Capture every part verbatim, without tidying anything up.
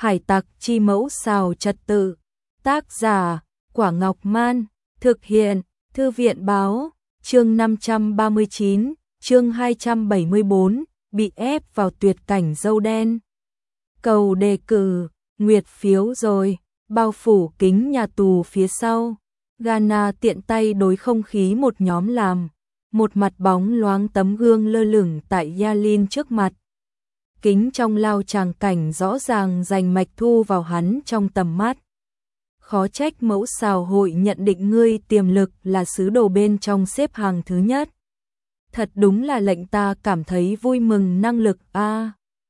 Hải tặc chi mẫu xào trật tự. Tác giả, Quả Ngọc Man. Thực hiện, Thư viện Báo. Chương năm trăm ba mươi chín, chương hai trăm bảy mươi bốn, bị ép vào tuyệt cảnh dâu đen. Cầu đề cử, nguyệt phiếu rồi, bao phủ kính nhà tù phía sau. Ghana tiện tay đối không khí một nhóm làm. Một mặt bóng loáng tấm gương lơ lửng tại Yalin trước mặt. Kính trong lao tràng cảnh rõ ràng rành mạch thu vào hắn trong tầm mắt. Khó trách mẫu xào hội nhận định ngươi tiềm lực là sứ đồ bên trong xếp hàng thứ nhất. Thật đúng là lệnh ta cảm thấy vui mừng năng lực a. À,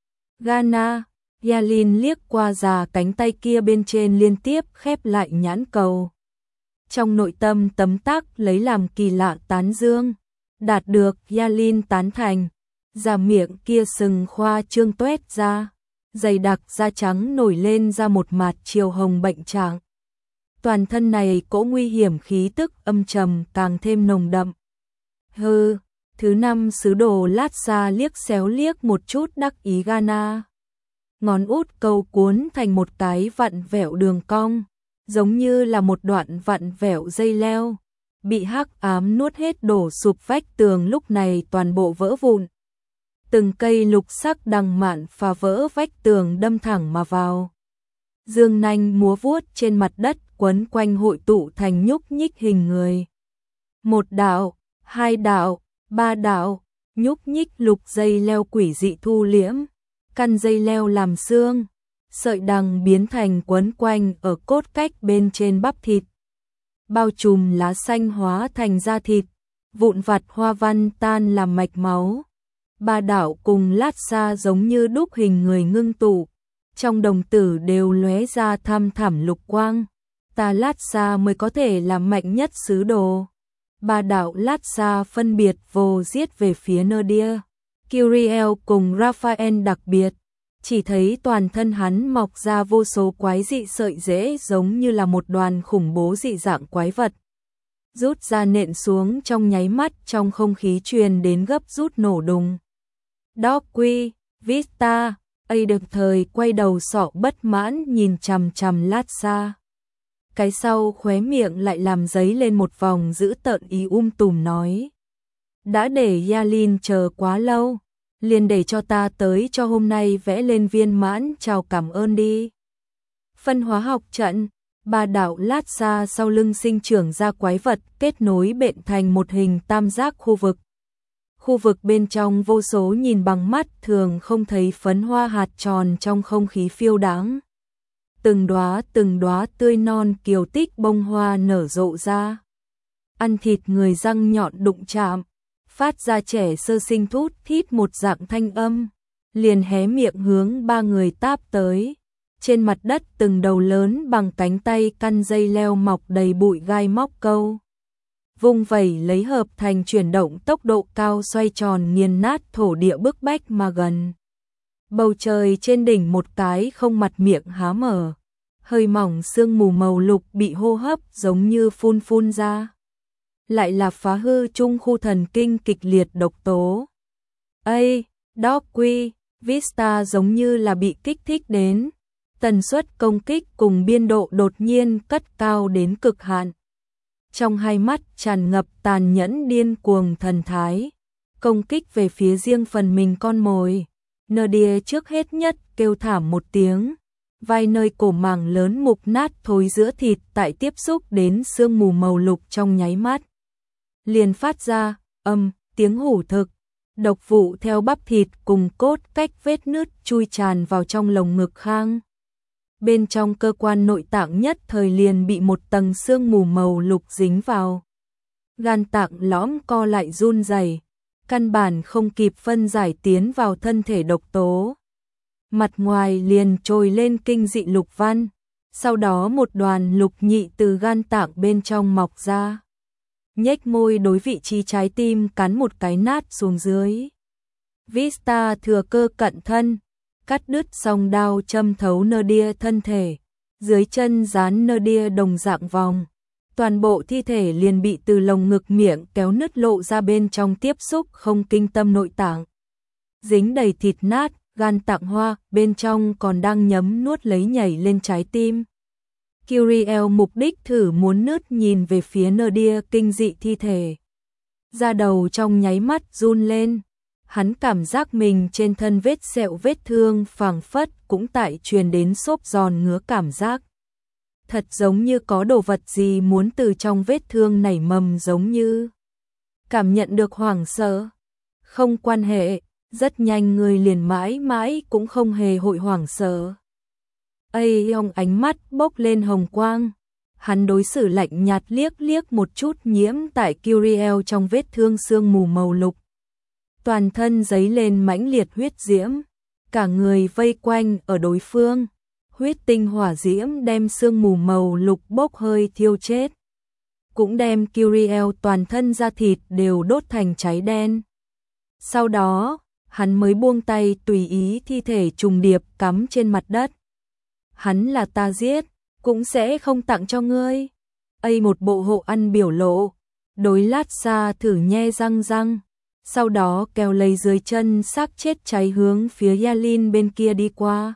Ghana, Yalin liếc qua già cánh tay kia bên trên liên tiếp khép lại nhãn cầu. Trong nội tâm tấm tắc lấy làm kỳ lạ tán dương. Đạt được Yalin tán thành. Da miệng kia sừng khoa trương toét ra. Dày đặc da trắng nổi lên ra một mặt chiều hồng bệnh trạng. Toàn thân này cỗ nguy hiểm khí tức âm trầm càng thêm nồng đậm. Hừ, thứ năm sứ đồ lát xa liếc xéo liếc một chút đắc ý Ghana. Ngón út câu cuốn thành một cái vặn vẹo đường cong, giống như là một đoạn vặn vẹo dây leo. Bị hắc ám nuốt hết đổ sụp vách tường lúc này toàn bộ vỡ vụn. Từng cây lục sắc đằng mạn phá vỡ vách tường đâm thẳng mà vào. Dương nanh múa vuốt trên mặt đất quấn quanh hội tụ thành nhúc nhích hình người. Một đạo, hai đạo, ba đạo, nhúc nhích lục dây leo quỷ dị thu liễm. Căn dây leo làm xương, sợi đằng biến thành quấn quanh ở cốt cách bên trên bắp thịt. Bao trùm lá xanh hóa thành da thịt, vụn vặt hoa văn tan làm mạch máu. Ba đạo cùng lát xa giống như đúc hình người ngưng tụ, trong đồng tử đều lóe ra thăm thẳm lục quang. Ta lát xa mới có thể là mạnh nhất sứ đồ. Ba đạo lát xa phân biệt vồ giết về phía Nadia, Kyriel cùng Raphael đặc biệt. Chỉ thấy toàn thân hắn mọc ra vô số quái dị sợi rễ giống như là một đoàn khủng bố dị dạng quái vật. Rút ra nện xuống trong nháy mắt trong không khí truyền đến gấp rút nổ đùng. Dorqui, Vista, ấy được thời quay đầu sọ bất mãn nhìn chằm chằm lát xa. Cái sau khóe miệng lại làm giấy lên một vòng dữ tợn ý um tùm nói. Đã để Yalin chờ quá lâu. Liền để cho ta tới cho hôm nay vẽ lên viên mãn chào cảm ơn đi. Phân hóa học trận, ba đạo lát xa sau lưng sinh trưởng ra quái vật kết nối bện thành một hình tam giác khu vực. Khu vực bên trong vô số nhìn bằng mắt thường không thấy phấn hoa hạt tròn trong không khí phiêu đáng. Từng đóa từng đóa tươi non kiều tích bông hoa nở rộ ra. Ăn thịt người răng nhọn đụng chạm. Phát ra trẻ sơ sinh thút thít một dạng thanh âm, liền hé miệng hướng ba người táp tới. Trên mặt đất từng đầu lớn bằng cánh tay căn dây leo mọc đầy bụi gai móc câu. Vung vẩy lấy hợp thành chuyển động tốc độ cao xoay tròn nghiền nát thổ địa bức bách mà gần. Bầu trời trên đỉnh một cái không mặt miệng há mở, hơi mỏng sương mù màu lục bị hô hấp giống như phun phun ra. Lại là phá hư trung khu thần kinh kịch liệt độc tố. Ây, Dorqui, Vista giống như là bị kích thích đến. Tần suất công kích cùng biên độ đột nhiên cất cao đến cực hạn. Trong hai mắt tràn ngập tàn nhẫn điên cuồng thần thái. Công kích về phía riêng phần mình con mồi. Nadia trước hết nhất kêu thảm một tiếng. Vai nơi cổ màng lớn mục nát thối giữa thịt tại tiếp xúc đến sương mù màu lục trong nháy mắt. Liền phát ra, âm, tiếng hủ thực. Độc vụ theo bắp thịt cùng cốt cách vết nứt chui tràn vào trong lồng ngực Khang. Bên trong cơ quan nội tạng nhất thời liền bị một tầng sương mù màu lục dính vào. Gan tạng lõm co lại run rẩy, căn bản không kịp phân giải tiến vào thân thể độc tố. Mặt ngoài liền trồi lên kinh dị lục văn, sau đó một đoàn lục nhị từ gan tạng bên trong mọc ra. Nhếch môi đối vị trí trái tim cắn một cái nát xuống dưới. Vista thừa cơ cận thân, cắt đứt song đao châm thấu Nadia thân thể, dưới chân dán Nadia đồng dạng vòng. Toàn bộ thi thể liền bị từ lồng ngực miệng kéo nứt lộ ra bên trong tiếp xúc không kinh tâm nội tạng. Dính đầy thịt nát, gan tặng hoa, bên trong còn đang nhấm nuốt lấy nhảy lên trái tim. Kyriel mục đích thử muốn nứt nhìn về phía Nadia kinh dị thi thể. Da đầu trong nháy mắt run lên, hắn cảm giác mình trên thân vết sẹo vết thương phảng phất cũng tại truyền đến xốp giòn ngứa cảm giác. Thật giống như có đồ vật gì muốn từ trong vết thương nảy mầm, giống như cảm nhận được hoảng sợ. Không quan hệ, rất nhanh người liền mãi mãi cũng không hề hội hoảng sợ. Ây ông, ánh mắt bốc lên hồng quang. Hắn đối xử lạnh nhạt liếc liếc một chút nhiễm tại Kyriel trong vết thương sương mù màu lục. Toàn thân giấy lên mãnh liệt huyết diễm, cả người vây quanh ở đối phương. Huyết tinh hỏa diễm đem sương mù màu lục bốc hơi thiêu chết, cũng đem Kyriel toàn thân da thịt đều đốt thành cháy đen. Sau đó, hắn mới buông tay tùy ý thi thể trùng điệp cắm trên mặt đất. Hắn là ta giết, cũng sẽ không tặng cho ngươi. Ây, một bộ hộ ăn biểu lộ, đối lát xa thử nhe răng răng, sau đó kéo lấy dưới chân xác chết cháy hướng phía Yalin bên kia đi qua.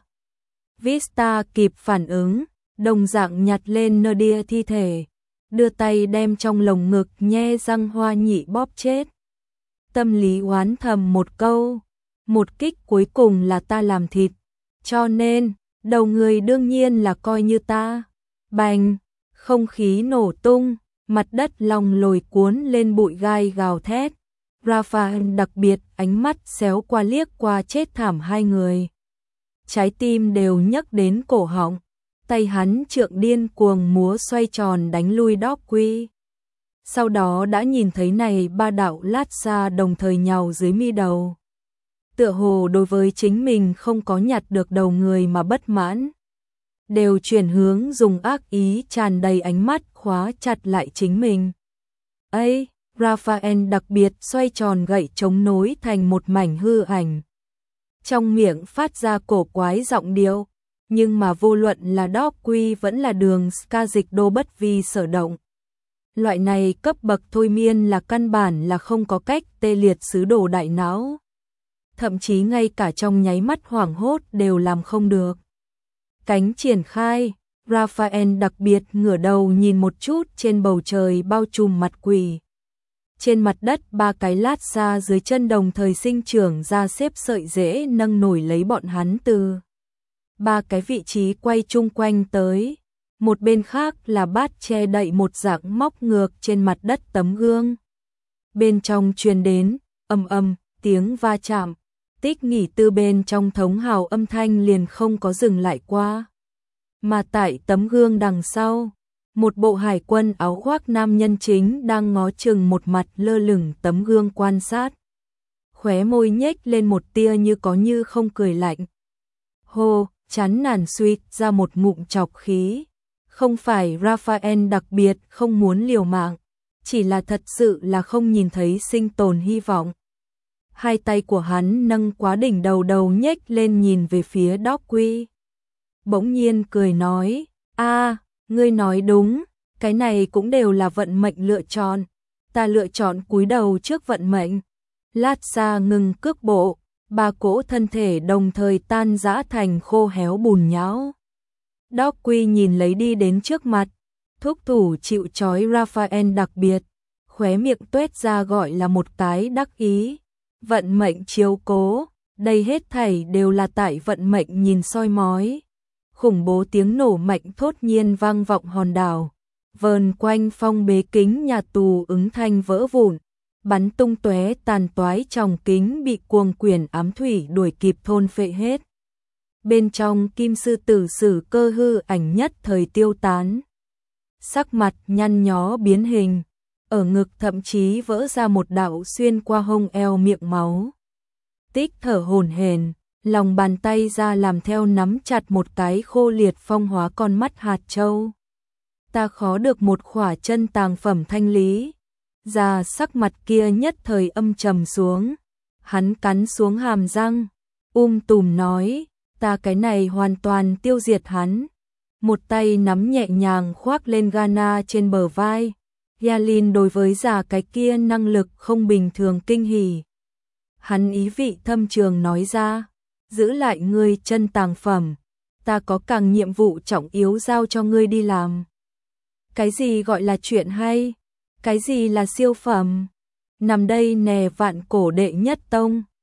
Vista kịp phản ứng, đồng dạng nhặt lên Nadia thi thể, đưa tay đem trong lồng ngực nhe răng hoa nhị bóp chết. Tâm lý oán thầm một câu, một kích cuối cùng là ta làm thịt, cho nên đầu người đương nhiên là coi như ta. Bành, không khí nổ tung, mặt đất long lồi cuốn lên bụi gai gào thét. Raphael đặc biệt ánh mắt xéo qua liếc qua chết thảm hai người. Trái tim đều nhấc đến cổ họng, tay hắn trượng điên cuồng múa xoay tròn đánh lui Dorqui. Sau đó đã nhìn thấy này ba đạo lát xa đồng thời nhào dưới mi đầu. Tựa hồ đối với chính mình không có nhặt được đầu người mà bất mãn, đều chuyển hướng dùng ác ý tràn đầy ánh mắt khóa chặt lại chính mình. Ây, Raphael đặc biệt xoay tròn gậy chống nối thành một mảnh hư ảnh. Trong miệng phát ra cổ quái giọng điệu, nhưng mà vô luận là Dorqui vẫn là đường ska dịch đô bất vi sở động. Loại này cấp bậc thôi miên là căn bản là không có cách tê liệt sứ đồ đại não. Thậm chí ngay cả trong nháy mắt hoảng hốt đều làm không được. Cánh triển khai, Raphael đặc biệt ngửa đầu nhìn một chút trên bầu trời bao trùm mặt quỷ. Trên mặt đất ba cái lát xa dưới chân đồng thời sinh trưởng ra xếp sợi rễ nâng nổi lấy bọn hắn từ ba cái vị trí quay chung quanh tới. Một bên khác là bát che đậy một dạng móc ngược trên mặt đất tấm gương. Bên trong truyền đến ầm ầm tiếng va chạm, tích nghỉ tư bên trong thống hào âm thanh liền không có dừng lại qua. Mà tại tấm gương đằng sau, một bộ hải quân áo khoác nam nhân chính đang ngó chừng một mặt lơ lửng tấm gương quan sát. Khóe môi nhếch lên một tia như có như không cười lạnh. Hô, chán nản suýt ra một ngụm chọc khí. Không phải Raphael đặc biệt không muốn liều mạng, chỉ là thật sự là không nhìn thấy sinh tồn hy vọng. Hai tay của hắn nâng quá đỉnh đầu đầu nhếch lên nhìn về phía Dorqui. Bỗng nhiên cười nói, a, ngươi nói đúng, cái này cũng đều là vận mệnh lựa chọn. Ta lựa chọn cúi đầu trước vận mệnh. Lát xa ngừng cước bộ, ba cỗ thân thể đồng thời tan rã thành khô héo bùn nhão. Dorqui nhìn lấy đi đến trước mặt, thúc thủ chịu trói Raphael đặc biệt, khóe miệng tuét ra gọi là một cái đắc ý. Vận mệnh chiếu cố, đây hết thảy đều là tại vận mệnh nhìn soi mói. Khủng bố tiếng nổ mạnh thốt nhiên vang vọng hòn đảo, vờn quanh phong bế kính nhà tù ứng thanh vỡ vụn, bắn tung tóe tàn toái tròng kính bị cuồng quyển ám thủy đuổi kịp thôn phệ hết. Bên trong kim sư tử sử cơ hư ảnh nhất thời tiêu tán. Sắc mặt nhăn nhó biến hình, ở ngực thậm chí vỡ ra một đạo xuyên qua hông eo miệng máu. Tích thở hổn hển, lòng bàn tay ra làm theo nắm chặt một cái khô liệt phong hóa con mắt hạt châu. Ta khó được một khỏa chân tàng phẩm thanh lý. Ra sắc mặt kia nhất thời âm trầm xuống. Hắn cắn xuống hàm răng, um tùm nói, ta cái này hoàn toàn tiêu diệt hắn. Một tay nắm nhẹ nhàng khoác lên Ghana trên bờ vai. Yalin đối với già cái kia năng lực không bình thường kinh hỉ. Hắn ý vị thâm trường nói ra, giữ lại ngươi chân tàng phẩm, ta có càng nhiệm vụ trọng yếu giao cho ngươi đi làm. Cái gì gọi là chuyện hay? Cái gì là siêu phẩm? Nằm đây nè vạn cổ đệ nhất tông.